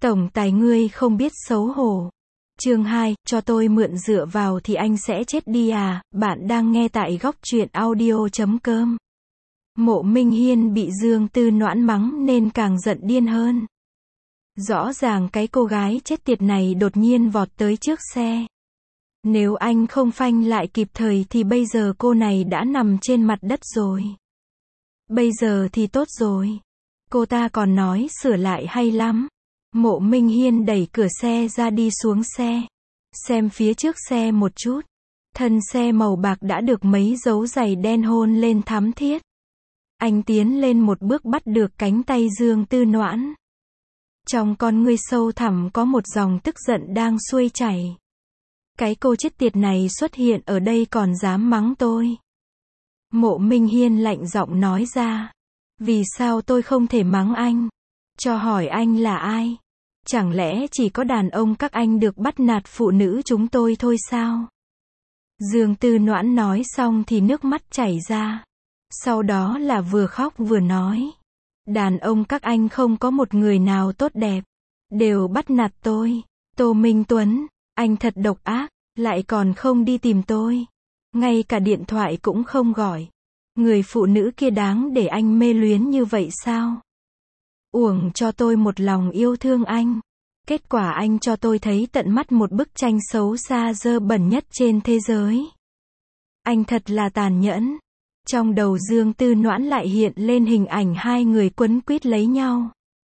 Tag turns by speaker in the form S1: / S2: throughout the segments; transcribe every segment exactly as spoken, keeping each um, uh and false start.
S1: Tổng tài ngươi không biết xấu hổ. Chương hai, cho tôi mượn dựa vào thì anh sẽ chết đi à, bạn đang nghe tại góc truyện audio chấm com. Mộ Minh Hiên bị Dương Tư Noãn mắng nên càng giận điên hơn. Rõ ràng cái cô gái chết tiệt này đột nhiên vọt tới trước xe. Nếu anh không phanh lại kịp thời thì bây giờ cô này đã nằm trên mặt đất rồi. Bây giờ thì tốt rồi. Cô ta còn nói sửa lại hay lắm. Mộ Minh Hiên đẩy cửa xe ra đi xuống xe. Xem phía trước xe một chút. Thân xe màu bạc đã được mấy dấu giày đen hôn lên thắm thiết. Anh tiến lên một bước bắt được cánh tay Dương Tư Noãn. Trong con ngươi sâu thẳm có một dòng tức giận đang xuôi chảy. Cái cô chết tiệt này xuất hiện ở đây còn dám mắng tôi. Mộ Minh Hiên lạnh giọng nói ra. Vì sao tôi không thể mắng anh? Cho hỏi anh là ai? Chẳng lẽ chỉ có đàn ông các anh được bắt nạt phụ nữ chúng tôi thôi sao? Dương Tư Noãn nói xong thì nước mắt chảy ra. Sau đó là vừa khóc vừa nói. Đàn ông các anh không có một người nào tốt đẹp. Đều bắt nạt tôi. Tô Minh Tuấn, anh thật độc ác, lại còn không đi tìm tôi. Ngay cả điện thoại cũng không gọi. Người phụ nữ kia đáng để anh mê luyến như vậy sao? Uổng cho tôi một lòng yêu thương anh. Kết quả anh cho tôi thấy tận mắt một bức tranh xấu xa dơ bẩn nhất trên thế giới. Anh thật là tàn nhẫn. Trong đầu Dương Tư Noãn lại hiện lên hình ảnh hai người quấn quýt lấy nhau.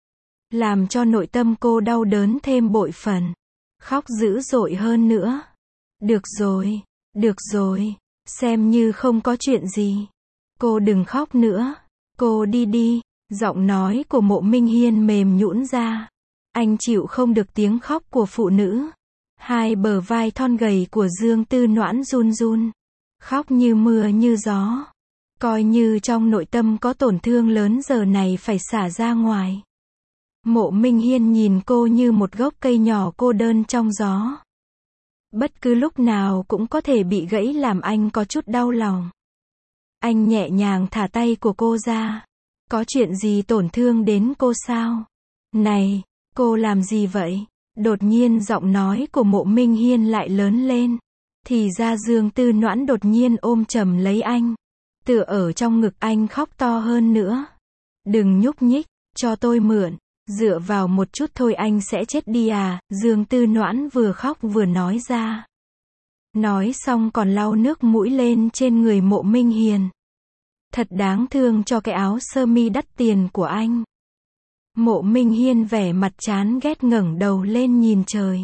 S1: Làm cho nội tâm cô đau đớn thêm bội phần. Khóc dữ dội hơn nữa. Được rồi, được rồi, xem như không có chuyện gì. Cô đừng khóc nữa. Cô đi đi. Giọng nói của Mộ Minh Hiên mềm nhũn ra. Anh chịu không được tiếng khóc của phụ nữ. Hai bờ vai thon gầy của Dương Tư Noãn run run. Khóc như mưa như gió. Coi như trong nội tâm có tổn thương lớn giờ này phải xả ra ngoài. Mộ Minh Hiên nhìn cô như một gốc cây nhỏ cô đơn trong gió. Bất cứ lúc nào cũng có thể bị gãy làm anh có chút đau lòng. Anh nhẹ nhàng thả tay của cô ra. Có chuyện gì tổn thương đến cô sao? Này, cô làm gì vậy? Đột nhiên giọng nói của Mộ Minh Hiên lại lớn lên. Thì ra Dương Tư Noãn đột nhiên ôm chầm lấy anh. Tựa ở trong ngực anh khóc to hơn nữa. Đừng nhúc nhích, cho tôi mượn. Dựa vào một chút thôi anh sẽ chết đi à? Dương Tư Noãn vừa khóc vừa nói ra. Nói xong còn lau nước mũi lên trên người Mộ Minh Hiên. Thật đáng thương cho cái áo sơ mi đắt tiền của anh. Mộ Minh Hiên vẻ mặt chán ghét ngẩng đầu lên nhìn trời.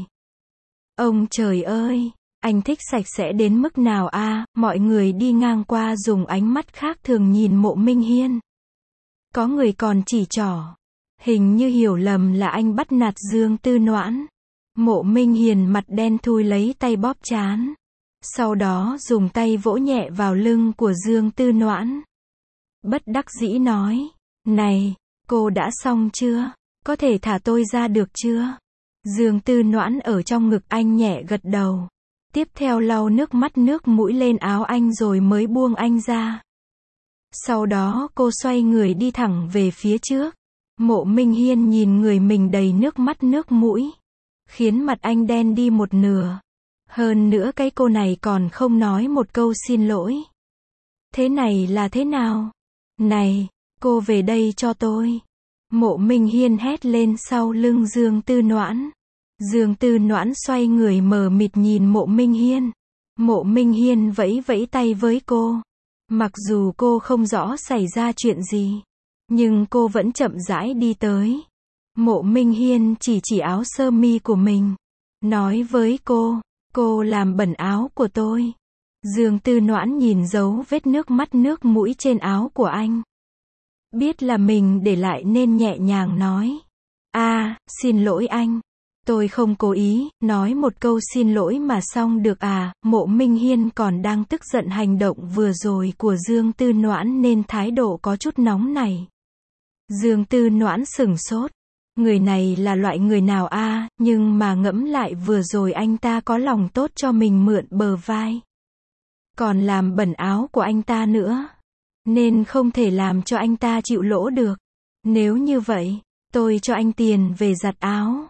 S1: Ông trời ơi, anh thích sạch sẽ đến mức nào a? À? Mọi người đi ngang qua dùng ánh mắt khác thường nhìn Mộ Minh Hiên. Có người còn chỉ trỏ. Hình như hiểu lầm là anh bắt nạt Dương Tư Noãn. Mộ Minh Hiên mặt đen thui lấy tay bóp trán. Sau đó dùng tay vỗ nhẹ vào lưng của Dương Tư Noãn. Bất đắc dĩ nói. Này, cô đã xong chưa? Có thể thả tôi ra được chưa? Dương Tư Noãn ở trong ngực anh nhẹ gật đầu. Tiếp theo lau nước mắt nước mũi lên áo anh rồi mới buông anh ra. Sau đó cô xoay người đi thẳng về phía trước. Mộ Minh Hiên nhìn người mình đầy nước mắt nước mũi. Khiến mặt anh đen đi một nửa. Hơn nữa cái cô này còn không nói một câu xin lỗi. Thế này là thế nào? Này, cô về đây cho tôi. Mộ Minh Hiên hét lên sau lưng Dương Tư Noãn. Dương Tư Noãn xoay người mờ mịt nhìn Mộ Minh Hiên. Mộ Minh Hiên vẫy vẫy tay với cô. Mặc dù cô không rõ xảy ra chuyện gì. Nhưng cô vẫn chậm rãi đi tới. Mộ Minh Hiên chỉ chỉ áo sơ mi của mình. Nói với cô, cô làm bẩn áo của tôi. Dương Tư Noãn nhìn dấu vết nước mắt nước mũi trên áo của anh. Biết là mình để lại nên nhẹ nhàng nói. À, xin lỗi anh. Tôi không cố ý, nói một câu xin lỗi mà xong được à? Mộ Minh Hiên còn đang tức giận hành động vừa rồi của Dương Tư Noãn nên thái độ có chút nóng này. Dương Tư Noãn sửng sốt. Người này là loại người nào a? À, nhưng mà ngẫm lại vừa rồi anh ta có lòng tốt cho mình mượn bờ vai. Còn làm bẩn áo của anh ta nữa. Nên không thể làm cho anh ta chịu lỗ được. Nếu như vậy, tôi cho anh tiền về giặt áo.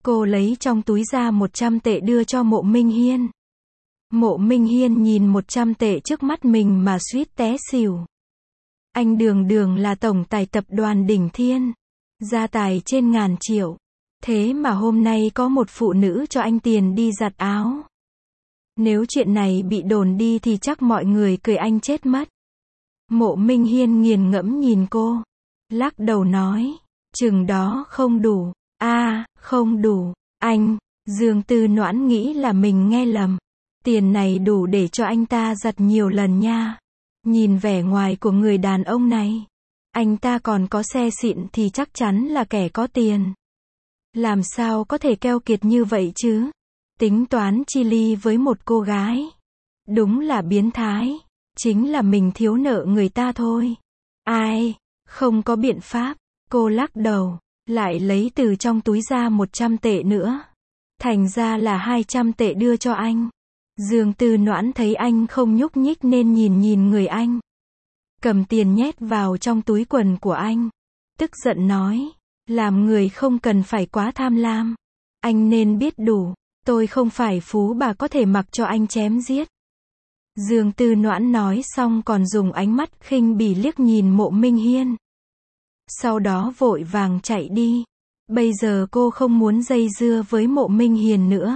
S1: Cô lấy trong túi ra một trăm tệ đưa cho Mộ Minh Hiên. Mộ Minh Hiên nhìn một trăm tệ trước mắt mình mà suýt té xỉu. Anh đường đường là tổng tài tập đoàn Đỉnh Thiên, gia tài trên ngàn triệu. Thế mà hôm nay có một phụ nữ cho anh tiền đi giặt áo. Nếu chuyện này bị đồn đi thì chắc mọi người cười anh chết mất. Mộ Minh Hiên nghiền ngẫm nhìn cô, lắc đầu nói, chừng đó không đủ. A, à, không đủ. Anh, Dương Tư Noãn nghĩ là mình nghe lầm. Tiền này đủ để cho anh ta giặt nhiều lần nha. Nhìn vẻ ngoài của người đàn ông này, anh ta còn có xe xịn thì chắc chắn là kẻ có tiền. Làm sao có thể keo kiệt như vậy chứ? Tính toán chi ly với một cô gái. Đúng là biến thái. Chính là mình thiếu nợ người ta thôi. Ai? Không có biện pháp. Cô lắc đầu, lại lấy từ trong túi ra một trăm tệ nữa. Thành ra là hai trăm tệ đưa cho anh. Dương Tư Noãn thấy anh không nhúc nhích nên nhìn nhìn người anh. Cầm tiền nhét vào trong túi quần của anh. Tức giận nói, làm người không cần phải quá tham lam. Anh nên biết đủ, tôi không phải phú bà có thể mặc cho anh chém giết. Dương Tư Noãn nói xong còn dùng ánh mắt khinh bỉ liếc nhìn Mộ Minh Hiên. Sau đó vội vàng chạy đi. Bây giờ cô không muốn dây dưa với Mộ Minh Hiên nữa.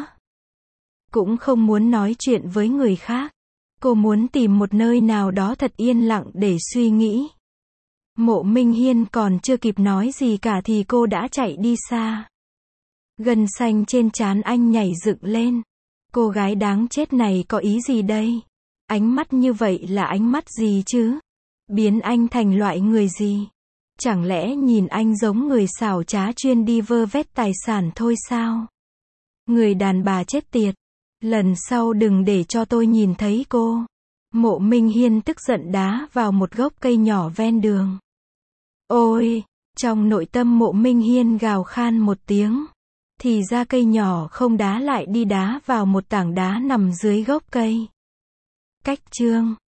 S1: Cũng không muốn nói chuyện với người khác. Cô muốn tìm một nơi nào đó thật yên lặng để suy nghĩ. Mộ Minh Hiên còn chưa kịp nói gì cả thì cô đã chạy đi xa. Gân xanh trên trán anh nhảy dựng lên. Cô gái đáng chết này có ý gì đây? Ánh mắt như vậy là ánh mắt gì chứ? Biến anh thành loại người gì? Chẳng lẽ nhìn anh giống người xảo trá chuyên đi vơ vét tài sản thôi sao? Người đàn bà chết tiệt. Lần sau đừng để cho tôi nhìn thấy cô. Mộ Minh Hiên tức giận đá vào một gốc cây nhỏ ven đường. Ôi! Trong nội tâm Mộ Minh Hiên gào khan một tiếng. Thì ra cây nhỏ không đá lại đi đá vào một tảng đá nằm dưới gốc cây. Cách chương